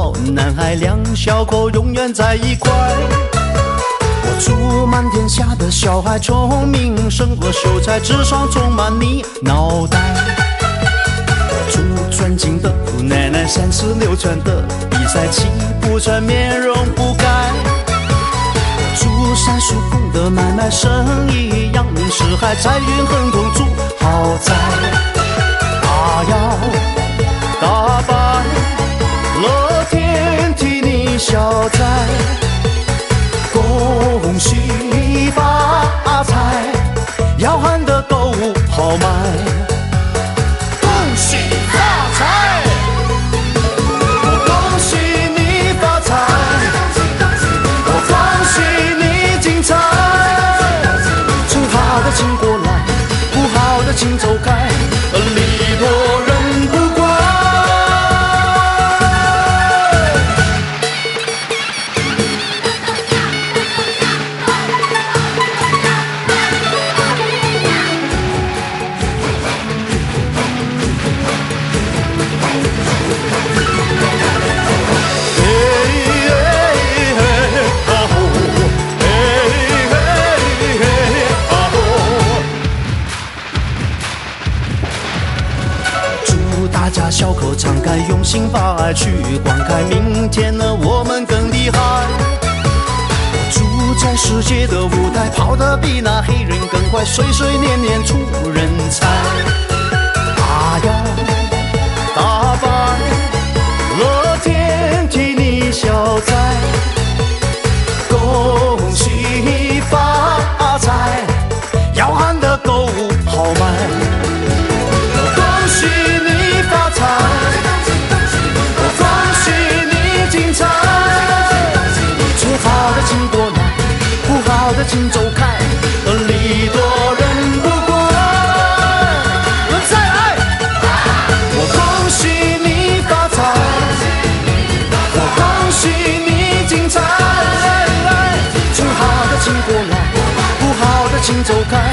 好，男孩两小口永远在一块。我祝满天下的小孩聪明胜过秀才，智商充满你脑袋。我祝尊敬的姑奶奶三十六圈的比赛气不喘，面容不改。我祝三叔公的买卖生意扬名四海，财运亨通住豪宅。大摇大摆，乐天替你消灾，恭喜发财，要喊得购物好卖。恭喜发财，我恭喜你发财，我恭喜你精彩。请好的请过来，不好的请走开，礼多人不怪。大家小口敞开，用心把爱去灌溉，明天呢我们更厉害。我住在世界的舞台，跑得比那黑人更快，岁岁年年出人才。大摇大摆，乐天替你消灾，恭喜发财，要喊得购物好卖。恭喜你发财，我恭喜你精彩。请好的请过来，不好的请走开，礼多人不怪。再来，我恭喜你发财，我恭喜你精彩。请好的请过来，不好的请走开。